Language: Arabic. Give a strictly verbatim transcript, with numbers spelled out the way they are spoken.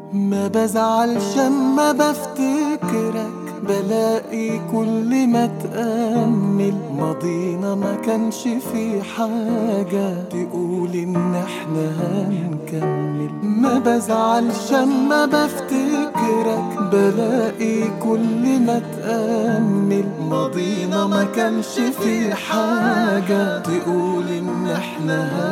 ما بزعلش اما بفتكرك، بلاقي كل ما تأمل ماضينا ما كانش في حاجة تقول ان احنا هنكمل. ما بزعلش اما بفتكرك، بلاقي كل ما تأمل ماضينا ما كانش في حاجة تقول ان احنا هنكمل.